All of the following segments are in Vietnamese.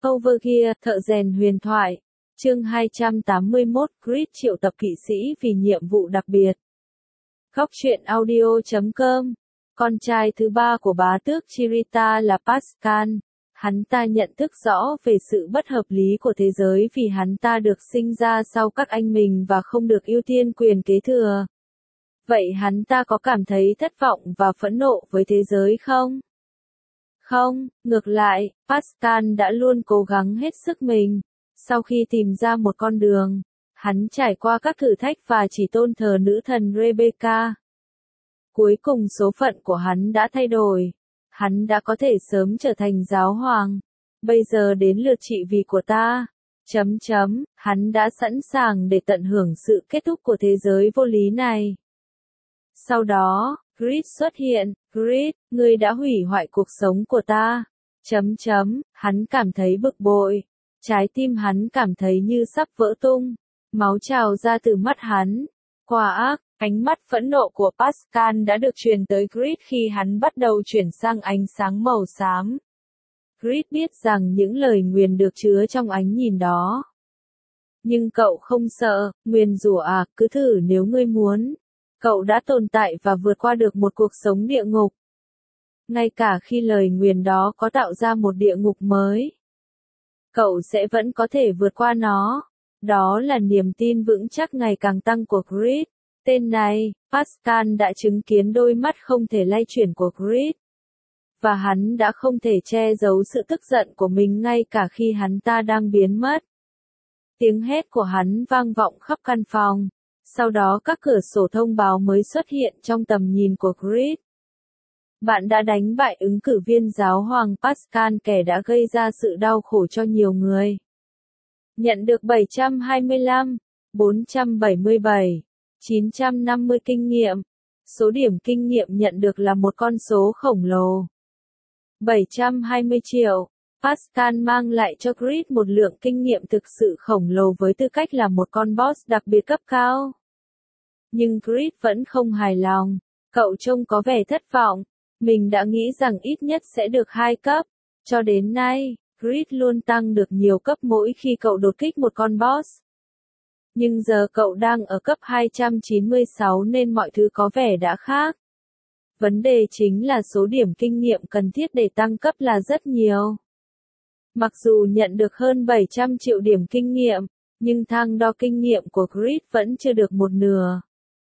Overgear, thợ rèn huyền thoại. Chương 281, Creed triệu tập kỵ sĩ vì nhiệm vụ đặc biệt. Góc truyện audio.com. Con trai thứ ba của bá tước Chirita là Pascal. Hắn ta nhận thức rõ về sự bất hợp lý của thế giới vì hắn ta được sinh ra sau các anh mình và không được ưu tiên quyền kế thừa. Vậy hắn ta có cảm thấy thất vọng và phẫn nộ với thế giới không? Không, ngược lại, Pascal đã luôn cố gắng hết sức mình. Sau khi tìm ra một con đường, hắn trải qua các thử thách và chỉ tôn thờ nữ thần Rebecca. Cuối cùng số phận của hắn đã thay đổi. Hắn đã có thể sớm trở thành giáo hoàng. Bây giờ đến lượt trị vì của ta. Hắn đã sẵn sàng để tận hưởng sự kết thúc của thế giới vô lý này. Sau đó, Creed xuất hiện. Creed, ngươi đã hủy hoại cuộc sống của ta. Hắn cảm thấy bực bội. Trái tim hắn cảm thấy như sắp vỡ tung. Máu trào ra từ mắt hắn. Quả ác, ánh mắt phẫn nộ của Pascal đã được truyền tới Creed khi hắn bắt đầu chuyển sang ánh sáng màu xám. Creed biết rằng những lời nguyền được chứa trong ánh nhìn đó. Nhưng cậu không sợ, nguyền rủa à, cứ thử nếu ngươi muốn. Cậu đã tồn tại và vượt qua được một cuộc sống địa ngục. Ngay cả khi lời nguyền đó có tạo ra một địa ngục mới, cậu sẽ vẫn có thể vượt qua nó. Đó là niềm tin vững chắc ngày càng tăng của Creed. Tên này, Pascal đã chứng kiến đôi mắt không thể lay chuyển của Creed. Và hắn đã không thể che giấu sự tức giận của mình ngay cả khi hắn ta đang biến mất. Tiếng hét của hắn vang vọng khắp căn phòng. Sau đó các cửa sổ thông báo mới xuất hiện trong tầm nhìn của Creed. Bạn đã đánh bại ứng cử viên giáo hoàng Pascal, kẻ đã gây ra sự đau khổ cho nhiều người. Nhận được 725, 477, 950 kinh nghiệm. Số điểm kinh nghiệm nhận được là một con số khổng lồ. 720 triệu. Pascal mang lại cho Creed một lượng kinh nghiệm thực sự khổng lồ với tư cách là một con boss đặc biệt cấp cao. Nhưng Creed vẫn không hài lòng. Cậu trông có vẻ thất vọng. Mình đã nghĩ rằng ít nhất sẽ được 2 cấp. Cho đến nay, Creed luôn tăng được nhiều cấp mỗi khi cậu đột kích một con boss. Nhưng giờ cậu đang ở cấp 296 nên mọi thứ có vẻ đã khác. Vấn đề chính là số điểm kinh nghiệm cần thiết để tăng cấp là rất nhiều. Mặc dù nhận được hơn 700 triệu điểm kinh nghiệm, nhưng thang đo kinh nghiệm của Creed vẫn chưa được một nửa.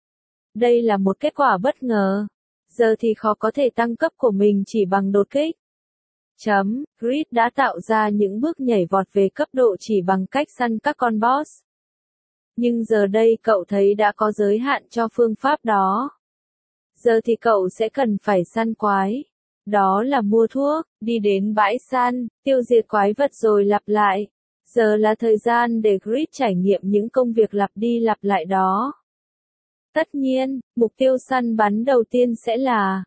Đây là một kết quả bất ngờ. Giờ thì khó có thể tăng cấp của mình chỉ bằng đột kích. Creed đã tạo ra những bước nhảy vọt về cấp độ chỉ bằng cách săn các con boss. Nhưng giờ đây cậu thấy đã có giới hạn cho phương pháp đó. Giờ thì cậu sẽ cần phải săn quái. Đó là mua thuốc, đi đến bãi săn, tiêu diệt quái vật rồi lặp lại. Giờ là thời gian để Creed trải nghiệm những công việc lặp đi lặp lại đó. Tất nhiên, mục tiêu săn bắn đầu tiên sẽ là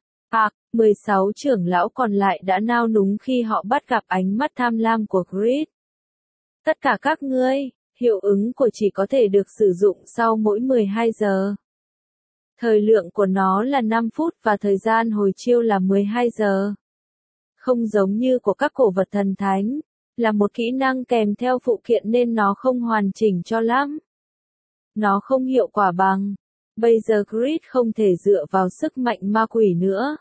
16 trưởng lão còn lại đã nao núng khi họ bắt gặp ánh mắt tham lam của Creed. Tất cả các ngươi, hiệu ứng của chỉ có thể được sử dụng sau mỗi 12 giờ. Thời lượng của nó là 5 phút và thời gian hồi chiêu là 12 giờ. Không giống như của các cổ vật thần thánh, là một kỹ năng kèm theo phụ kiện nên nó không hoàn chỉnh cho lắm. Nó không hiệu quả bằng. Bây giờ Creed không thể dựa vào sức mạnh ma quỷ nữa.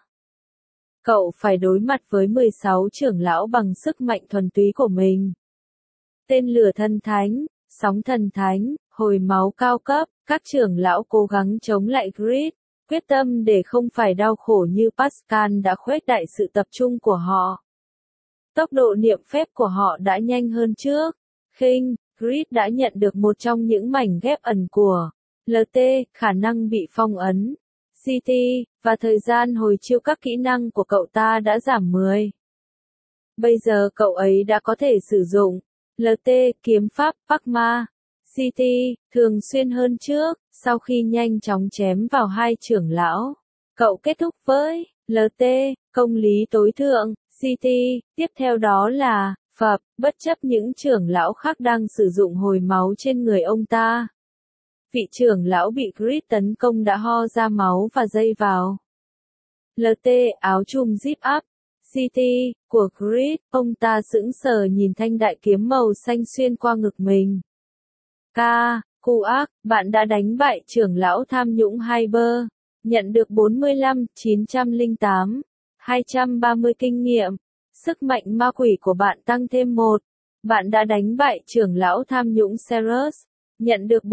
Cậu phải đối mặt với 16 trưởng lão bằng sức mạnh thuần túy của mình. Tên lửa thần thánh, sóng thần thánh, hồi máu cao cấp, các trưởng lão cố gắng chống lại Creed, quyết tâm để không phải đau khổ như Pascal đã khuếch đại sự tập trung của họ. Tốc độ niệm phép của họ đã nhanh hơn trước. Creed đã nhận được một trong những mảnh ghép ẩn của LT, khả năng bị phong ấn. CT, và thời gian hồi chiêu các kỹ năng của cậu ta đã giảm 10. Bây giờ cậu ấy đã có thể sử dụng LT, kiếm pháp, Pakma, CT, thường xuyên hơn trước, sau khi nhanh chóng chém vào 2 trưởng lão. Cậu kết thúc với LT, công lý tối thượng, CT, tiếp theo đó là Phập, bất chấp những trưởng lão khác đang sử dụng hồi máu trên người ông ta. Vị trưởng lão bị Creed tấn công đã ho ra máu và dây vào. LT, áo chùm zip up. City, của Grid, ông ta sững sờ nhìn thanh đại kiếm màu xanh xuyên qua ngực mình. Kuak, bạn đã đánh bại trưởng lão tham nhũng Hyper, nhận được 45.908, 230 kinh nghiệm. Sức mạnh ma quỷ của bạn tăng thêm 1. Bạn đã đánh bại trưởng lão tham nhũng Ceres, nhận được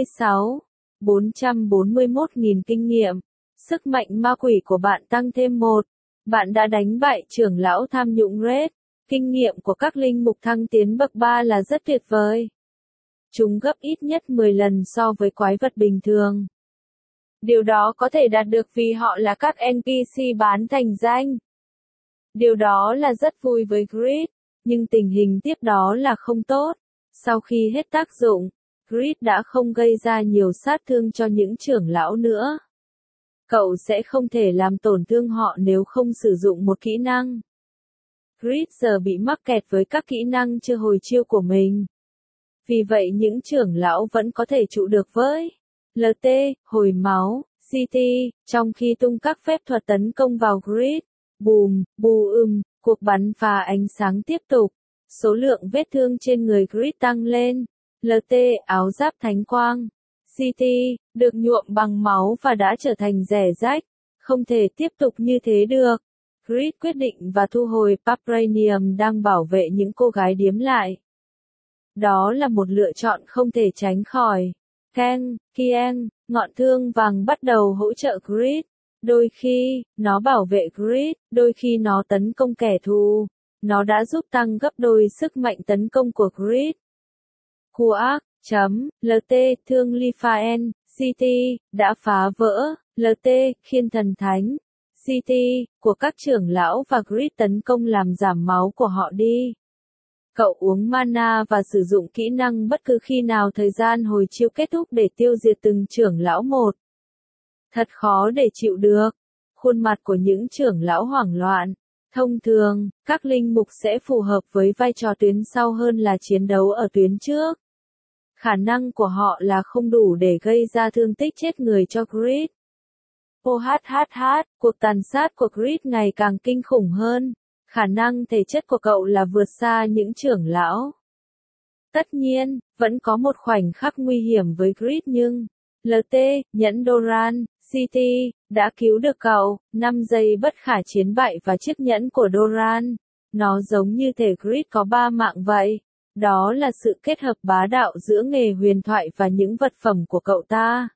441.000 kinh nghiệm. Sức mạnh ma quỷ của bạn tăng thêm 1. Bạn đã đánh bại trưởng lão tham nhũng Red. Kinh nghiệm của các linh mục thăng tiến bậc 3 là rất tuyệt vời. Chúng gấp ít nhất 10 lần so với quái vật bình thường. Điều đó có thể đạt được vì họ là các NPC bán thành danh. Điều đó là rất vui với Grid, nhưng tình hình tiếp đó là không tốt. Sau khi hết tác dụng, Grid đã không gây ra nhiều sát thương cho những trưởng lão nữa. Cậu sẽ không thể làm tổn thương họ nếu không sử dụng một kỹ năng. Grid giờ bị mắc kẹt với các kỹ năng chưa hồi chiêu của mình. Vì vậy những trưởng lão vẫn có thể trụ được với LT, hồi máu, CT, trong khi tung các phép thuật tấn công vào Grid. Bùm, cuộc bắn phá ánh sáng tiếp tục. Số lượng vết thương trên người Grid tăng lên. LT, áo giáp thánh quang. CT, được nhuộm bằng máu và đã trở thành rẻ rách. Không thể tiếp tục như thế được. Grid quyết định và thu hồi Vibranium đang bảo vệ những cô gái điếm lại. Đó là một lựa chọn không thể tránh khỏi. Kieng, ngọn thương vàng bắt đầu hỗ trợ Grid. Đôi khi, nó bảo vệ Grid, đôi khi nó tấn công kẻ thù. Nó đã giúp tăng gấp đôi sức mạnh tấn công của Grid. LT, thương Liphaen, CT, đã phá vỡ, LT, khiên thần thánh, CT, của các trưởng lão và Grid tấn công làm giảm máu của họ đi. Cậu uống mana và sử dụng kỹ năng bất cứ khi nào thời gian hồi chiêu kết thúc để tiêu diệt từng trưởng lão một. Thật khó để chịu được. Khuôn mặt của những trưởng lão hoảng loạn. Thông thường, các linh mục sẽ phù hợp với vai trò tuyến sau hơn là chiến đấu ở tuyến trước. Khả năng của họ là không đủ để gây ra thương tích chết người cho Grid. Cuộc tàn sát của Grid ngày càng kinh khủng hơn. Khả năng thể chất của cậu là vượt xa những trưởng lão. Tất nhiên, vẫn có một khoảnh khắc nguy hiểm với Grid nhưng LT, nhẫn Doran, CT, đã cứu được cậu. 5 giây bất khả chiến bại và chiếc nhẫn của Doran. Nó giống như thể Grid có 3 mạng vậy. Đó là sự kết hợp bá đạo giữa nghề huyền thoại và những vật phẩm của cậu ta.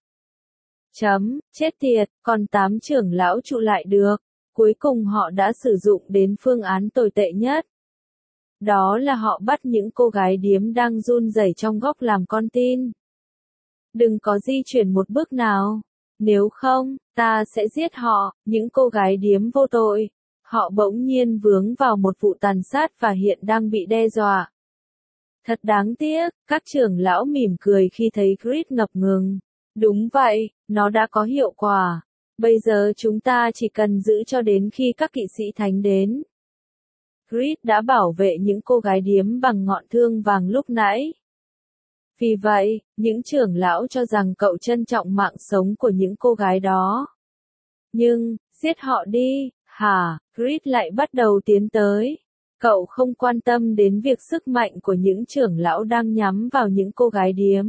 Chết tiệt, còn 8 trưởng lão trụ lại được. Cuối cùng họ đã sử dụng đến phương án tồi tệ nhất. Đó là họ bắt những cô gái điếm đang run rẩy trong góc làm con tin. Đừng có di chuyển một bước nào. Nếu không, ta sẽ giết họ, những cô gái điếm vô tội. Họ bỗng nhiên vướng vào một vụ tàn sát và hiện đang bị đe dọa. Thật đáng tiếc, các trưởng lão mỉm cười khi thấy Grid ngập ngừng. Đúng vậy, nó đã có hiệu quả. Bây giờ chúng ta chỉ cần giữ cho đến khi các kỵ sĩ thánh đến. Grid đã bảo vệ những cô gái điếm bằng ngọn thương vàng lúc nãy. Vì vậy, những trưởng lão cho rằng cậu trân trọng mạng sống của những cô gái đó. Nhưng, giết họ đi, hả? Grid lại bắt đầu tiến tới. Cậu không quan tâm đến việc sức mạnh của những trưởng lão đang nhắm vào những cô gái điếm.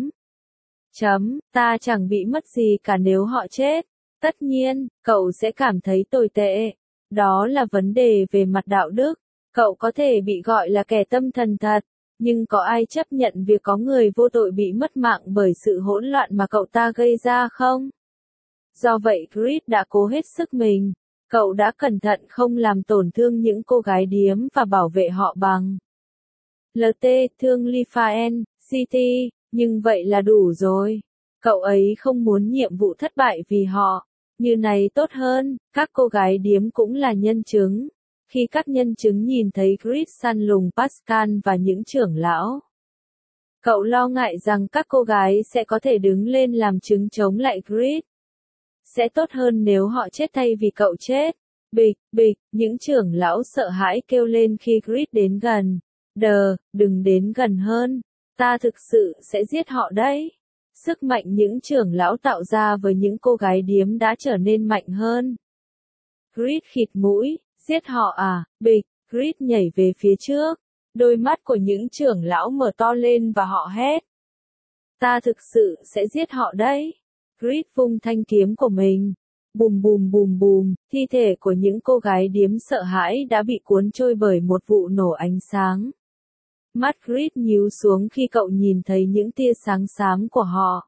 Ta chẳng bị mất gì cả nếu họ chết. Tất nhiên, cậu sẽ cảm thấy tồi tệ. Đó là vấn đề về mặt đạo đức. Cậu có thể bị gọi là kẻ tâm thần thật, nhưng có ai chấp nhận việc có người vô tội bị mất mạng bởi sự hỗn loạn mà cậu ta gây ra không? Do vậy Grid đã cố hết sức mình. Cậu đã cẩn thận không làm tổn thương những cô gái điếm và bảo vệ họ bằng LT, thương Liphaen, CT, nhưng vậy là đủ rồi. Cậu ấy không muốn nhiệm vụ thất bại vì họ. Như này tốt hơn, các cô gái điếm cũng là nhân chứng. Khi các nhân chứng nhìn thấy Grid săn lùng Pascal và những trưởng lão, cậu lo ngại rằng các cô gái sẽ có thể đứng lên làm chứng chống lại Grid. Sẽ tốt hơn nếu họ chết thay vì cậu chết. Bịch, những trưởng lão sợ hãi kêu lên khi Grid đến gần. Đừng đến gần hơn. Ta thực sự sẽ giết họ đấy. Sức mạnh những trưởng lão tạo ra với những cô gái điếm đã trở nên mạnh hơn. Grid khịt mũi, Giết họ à, bịch, Chris nhảy về phía trước. Đôi mắt của những trưởng lão mở to lên và họ hét. Ta thực sự sẽ giết họ đấy. Chris vung thanh kiếm của mình. Bùm bùm bùm bùm, thi thể của những cô gái điếm sợ hãi đã bị cuốn trôi bởi một vụ nổ ánh sáng. Mắt Chris nhíu xuống khi cậu nhìn thấy những tia sáng xám của họ.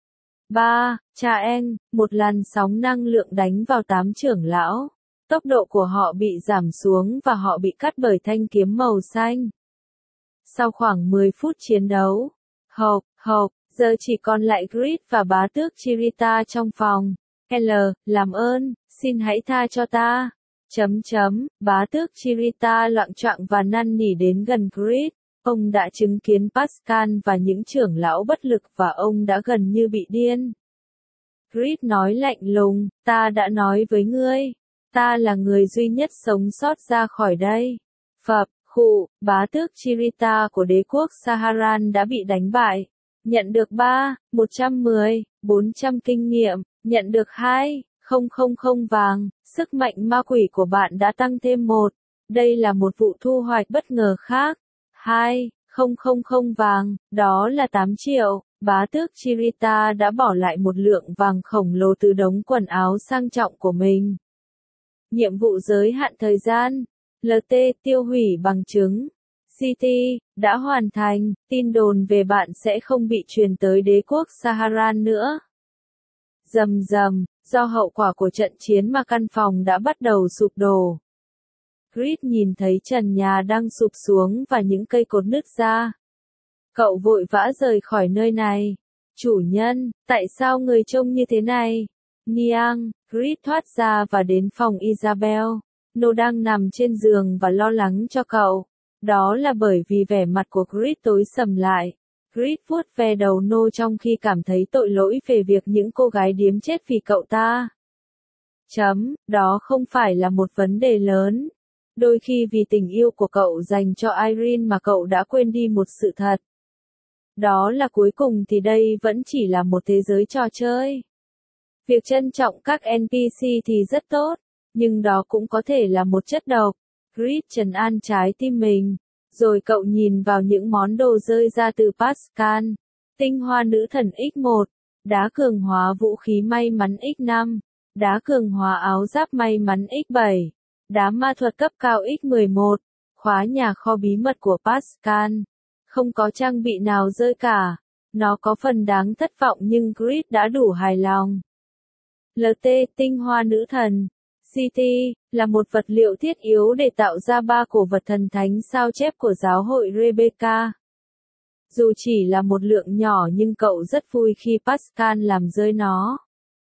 Cha anh, một làn sóng năng lượng đánh vào 8 trưởng lão. Tốc độ của họ bị giảm xuống và họ bị cắt bởi thanh kiếm màu xanh. Sau khoảng 10 phút chiến đấu, giờ chỉ còn lại Chris và bá tước Chirita trong phòng. Làm ơn, xin hãy tha cho ta. Bá tước Chirita loạng choạng và năn nỉ đến gần Chris. Ông đã chứng kiến Pascal và những trưởng lão bất lực và ông đã gần như bị điên. Chris nói lạnh lùng, ta đã nói với ngươi. Ta là người duy nhất sống sót ra khỏi đây. Bá tước Chirita của đế quốc Saharan đã bị đánh bại. Nhận được 110, 400 kinh nghiệm, nhận được 2,000 vàng, sức mạnh ma quỷ của bạn đã tăng thêm 1. Đây là một vụ thu hoạch bất ngờ khác. 2,000 vàng, đó là 8 triệu. Bá tước Chirita đã bỏ lại một lượng vàng khổng lồ từ đống quần áo sang trọng của mình. Nhiệm vụ giới hạn thời gian. LT tiêu hủy bằng chứng. CT đã hoàn thành, tin đồn về bạn sẽ không bị truyền tới đế quốc Saharan nữa. Rầm, do hậu quả của trận chiến mà căn phòng đã bắt đầu sụp đổ. Chris nhìn thấy trần nhà đang sụp xuống và những cây cột nứt ra. Cậu vội vã rời khỏi nơi này. Chủ nhân, tại sao người trông như thế này? Niang, Chris thoát ra và đến phòng Isabel. Nó đang nằm trên giường và lo lắng cho cậu. Đó là bởi vì vẻ mặt của Chris tối sầm lại. Chris vuốt ve đầu Nô trong khi cảm thấy tội lỗi về việc những cô gái điếm chết vì cậu ta. Đó không phải là một vấn đề lớn. Đôi khi vì tình yêu của cậu dành cho Irene mà cậu đã quên đi một sự thật. Đó là cuối cùng thì đây vẫn chỉ là một thế giới trò chơi. Việc trân trọng các NPC thì rất tốt, nhưng đó cũng có thể là một chất độc. Chris trấn an trái tim mình. Rồi cậu nhìn vào những món đồ rơi ra từ Pascal. Tinh hoa nữ thần X1, đá cường hóa vũ khí may mắn X5, đá cường hóa áo giáp may mắn X7, đá ma thuật cấp cao X11, khóa nhà kho bí mật của Pascal. Không có trang bị nào rơi cả. Nó có phần đáng thất vọng nhưng Chris đã đủ hài lòng. LT tinh hoa nữ thần. CT là một vật liệu thiết yếu để tạo ra 3 cổ vật thần thánh sao chép của giáo hội Rebecca. Dù chỉ là một lượng nhỏ nhưng cậu rất vui khi Pascal làm rơi nó.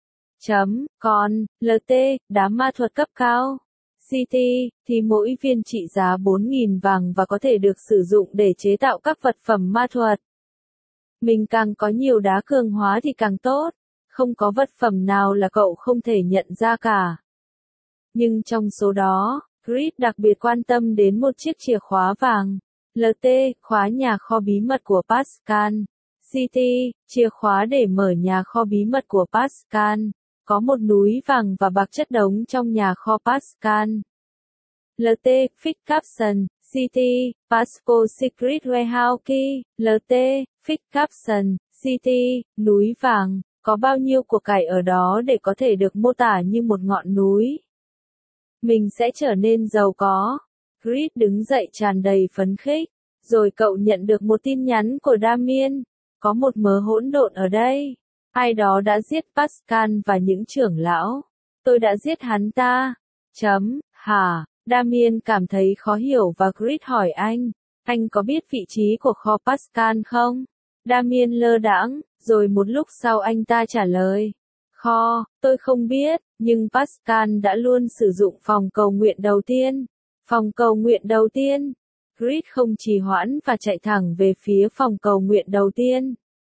Còn, LT, đá ma thuật cấp cao. CT, thì mỗi viên trị giá 4.000 vàng và có thể được sử dụng để chế tạo các vật phẩm ma thuật. Mình càng có nhiều đá cường hóa thì càng tốt. Không có vật phẩm nào là cậu không thể nhận ra cả. Nhưng trong số đó, Chris đặc biệt quan tâm đến một chiếc chìa khóa vàng. LT, khóa nhà kho bí mật của Pascal. CT, chìa khóa để mở nhà kho bí mật của Pascal. Có một núi vàng và bạc chất đống trong nhà kho Pascal. LT, Fix Caption. CT, Pascal Secret Warehouse Key. LT, Fix Caption. CT, núi vàng. Có bao nhiêu của cải ở đó để có thể được mô tả như một ngọn núi. Mình sẽ trở nên giàu có. Chris đứng dậy tràn đầy phấn khích. Rồi cậu nhận được một tin nhắn của Damien. Có một mớ hỗn độn ở đây. Ai đó đã giết Pascal và những trưởng lão. Tôi đã giết hắn ta. Hả? Damien cảm thấy khó hiểu và Chris hỏi anh có biết vị trí của kho Pascal không? Damien lơ đãng, rồi một lúc sau anh ta trả lời. Kho, tôi không biết, nhưng Pascal đã luôn sử dụng phòng cầu nguyện đầu tiên. Phòng cầu nguyện đầu tiên. Chris không trì hoãn và chạy thẳng về phía phòng cầu nguyện đầu tiên.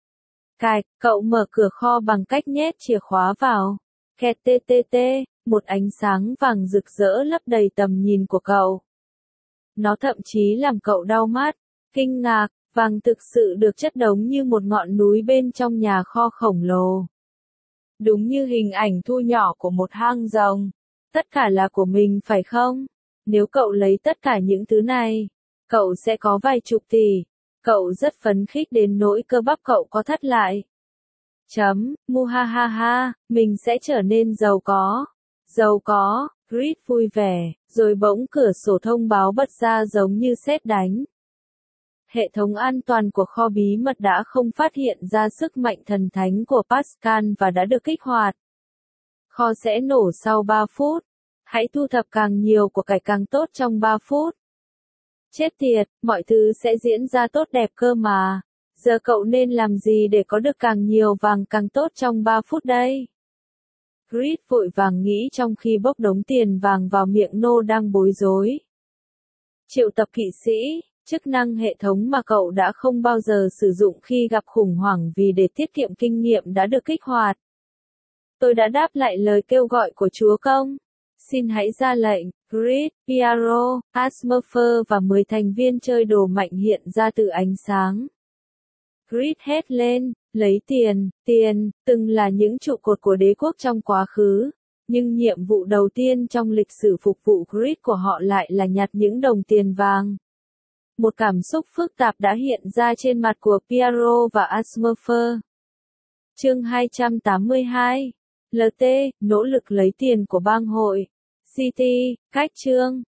Cậu mở cửa kho bằng cách nhét chìa khóa vào. Kẹt TTT, một ánh sáng vàng rực rỡ lấp đầy tầm nhìn của cậu. Nó thậm chí làm cậu đau mắt, kinh ngạc, vàng thực sự được chất đống như một ngọn núi bên trong nhà kho khổng lồ. Đúng như hình ảnh thu nhỏ của một hang rồng. Tất cả là của mình phải không? Nếu cậu lấy tất cả những thứ này, cậu sẽ có vài chục tỷ. Cậu rất phấn khích đến nỗi cơ bắp cậu có thắt lại. Muhahaha, mình sẽ trở nên giàu có. Giàu có, Chris vui vẻ, rồi bỗng cửa sổ thông báo bật ra giống như sét đánh. Hệ thống an toàn của kho bí mật đã không phát hiện ra sức mạnh thần thánh của Pascal và đã được kích hoạt. Kho sẽ nổ sau 3 phút. Hãy thu thập càng nhiều của cải càng tốt trong 3 phút. Chết tiệt, mọi thứ sẽ diễn ra tốt đẹp cơ mà. Giờ cậu nên làm gì để có được càng nhiều vàng càng tốt trong 3 phút đây? Chris vội vàng nghĩ trong khi bốc đống tiền vàng vào miệng nô đang bối rối. Triệu tập kỵ sĩ, chức năng hệ thống mà cậu đã không bao giờ sử dụng khi gặp khủng hoảng vì để tiết kiệm kinh nghiệm đã được kích hoạt. Tôi đã đáp lại lời kêu gọi của Chúa Công. Xin hãy ra lệnh. Chris, Piero, Asmurfer và 10 thành viên chơi đồ mạnh hiện ra từ ánh sáng. Chris hét lên, lấy tiền, từng là những trụ cột của đế quốc trong quá khứ. Nhưng nhiệm vụ đầu tiên trong lịch sử phục vụ Chris của họ lại là nhặt những đồng tiền vàng. Một cảm xúc phức tạp đã hiện ra trên mặt của Piero và Asmurfer. Chương 282. LT, nỗ lực lấy tiền của bang hội. CT, cách chương.